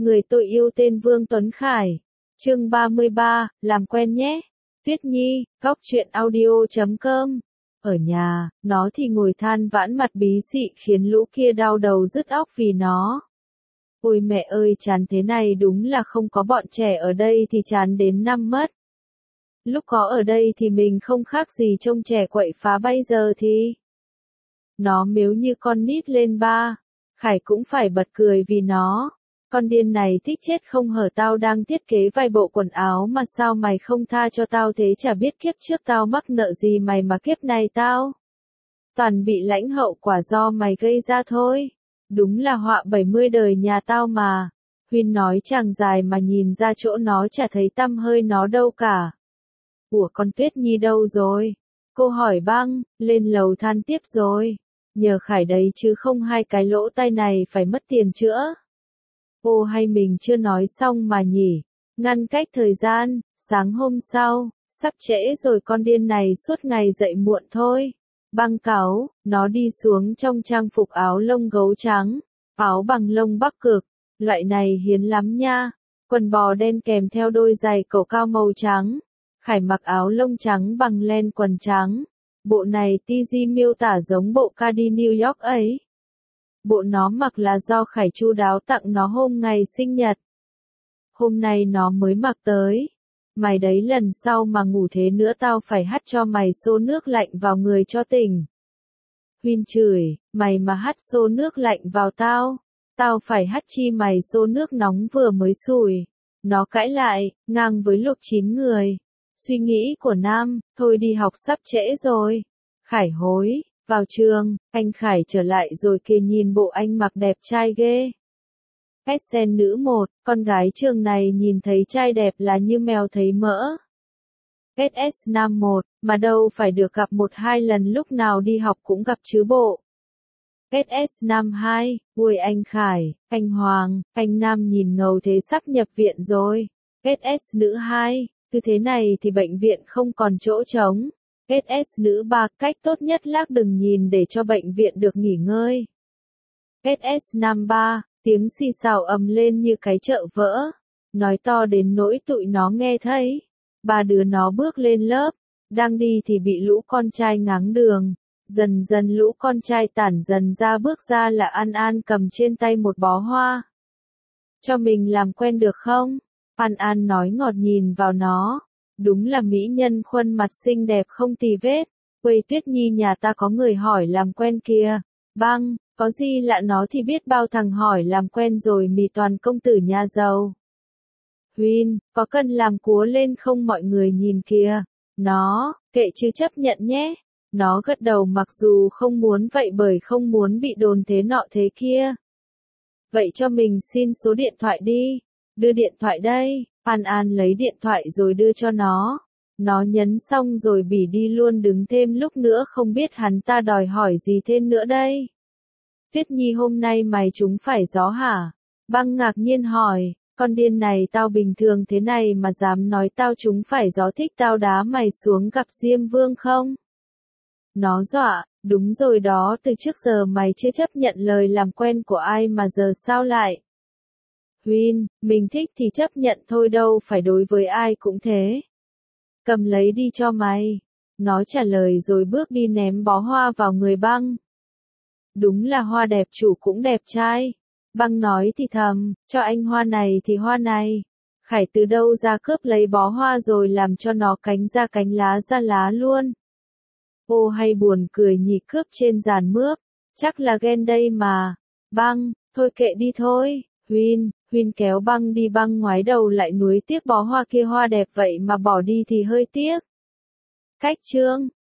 Người tôi yêu tên Vương Tuấn Khải. Chương 33, làm quen nhé. Tuyết Nhi, góc truyện audio.com. Ở nhà, nó thì ngồi than vãn mặt bí xị khiến lũ kia đau đầu rứt óc vì nó. Ôi mẹ ơi, chán thế này, đúng là không có bọn trẻ ở đây thì chán đến năm mất. Lúc có ở đây thì mình không khác gì trông trẻ quậy phá, bây giờ thì nó mếu như con nít lên ba. Khải cũng phải bật cười vì nó. Con điên này thích chết không hở, tao đang thiết kế vài bộ quần áo mà sao mày không tha cho tao thế, chả biết kiếp trước tao mắc nợ gì mày mà kiếp này tao toàn bị lãnh hậu quả do mày gây ra thôi. Đúng là họa 70 đời nhà tao mà. Huyên nói chàng dài mà nhìn ra chỗ nó chả thấy tăm hơi nó đâu cả. Ủa con Tuyết Nhi đâu rồi? Cô hỏi Băng, lên lầu than tiếp rồi. Nhờ Khải đấy chứ không hai cái lỗ tai này phải mất tiền chữa. Ô hay mình chưa nói xong mà nhỉ? Ngăn cách thời gian, sáng hôm sau, sắp trễ rồi, con điên này suốt ngày dậy muộn thôi. Băng cáu, nó đi xuống trong trang phục áo lông gấu trắng, áo bằng lông Bắc Cực, loại này hiếm lắm nha. Quần bò đen kèm theo đôi giày cầu cao màu trắng. Khải mặc áo lông trắng bằng len quần trắng. Bộ này TG miêu tả giống bộ Cardi New York ấy. Bộ nó mặc là do Khải chu đáo tặng nó hôm ngày sinh nhật. Hôm nay nó mới mặc tới. Mày đấy, lần sau mà ngủ thế nữa tao phải hắt cho mày xô nước lạnh vào người cho tỉnh. Huyên chửi, mày mà hắt xô nước lạnh vào tao phải hắt chi mày xô nước nóng vừa mới sủi. Nó cãi lại, ngang với Lục Chín người. Suy nghĩ của Nam, thôi đi học sắp trễ rồi. Khải hối, vào trường, anh Khải trở lại rồi kìa, nhìn bộ anh mặc đẹp trai ghê. SN nữ 1, con gái trường này nhìn thấy trai đẹp là như mèo thấy mỡ. SS Nam 1, mà đâu phải được gặp 1-2 lần, lúc nào đi học cũng gặp chứ bộ. SS Nam 2, ui anh Khải, anh Hoàng, anh Nam nhìn ngầu thế sắp nhập viện rồi. SS nữ 2, cứ thế này thì bệnh viện không còn chỗ trống. SS nữ 3, cách tốt nhất lác đừng nhìn để cho bệnh viện được nghỉ ngơi. SS Nam 3, tiếng xì xào ầm lên như cái chợ vỡ. Nói to đến nỗi tụi nó nghe thấy. Ba đứa nó bước lên lớp. Đang đi thì bị lũ con trai ngáng đường. Dần dần lũ con trai tản dần ra, bước ra là An An cầm trên tay một bó hoa. Cho mình làm quen được không? An An nói ngọt nhìn vào nó. Đúng là mỹ nhân khuôn mặt xinh đẹp không tì vết. Quầy Tuyết Nhi nhà ta có người hỏi làm quen kìa. Băng, có gì lạ, nó thì biết bao thằng hỏi làm quen rồi, mì toàn công tử nhà giàu. Huyên, có cần làm cúa lên không, mọi người nhìn kìa. Nó, kệ chứ chấp nhận nhé. Nó gật đầu mặc dù không muốn vậy, bởi không muốn bị đồn thế nọ thế kia. Vậy cho mình xin số điện thoại đi. Đưa điện thoại đây. An An lấy điện thoại rồi đưa cho nó. Nó nhấn xong rồi bỉ đi luôn, đứng thêm lúc nữa không biết hắn ta đòi hỏi gì thêm nữa đây. Tuyết Nhi, hôm nay mày trúng phải gió hả? Băng ngạc nhiên hỏi, con điên này, tao bình thường thế này mà dám nói tao trúng phải gió, thích tao đá mày xuống gặp Diêm Vương không? Nó dọa, đúng rồi đó, từ trước giờ mày chưa chấp nhận lời làm quen của ai mà giờ sao lại? Huyên, mình thích thì chấp nhận thôi, đâu phải đối với ai cũng thế. Cầm lấy đi cho mày. Nó trả lời rồi bước đi ném bó hoa vào người Băng. Đúng là hoa đẹp, chủ cũng đẹp trai. Băng nói thì thầm, cho anh hoa này thì hoa này. Khải từ đâu ra cướp lấy bó hoa rồi làm cho nó cánh ra cánh, lá ra lá luôn. Ô hay buồn cười nhỉ, cướp trên giàn mướp. Chắc là ghen đây mà. Băng, thôi kệ đi thôi. Huyên kéo Băng đi. Băng ngoái đầu lại, nuối tiếc bó hoa kia hoa đẹp vậy mà bỏ đi thì hơi tiếc. Cách chương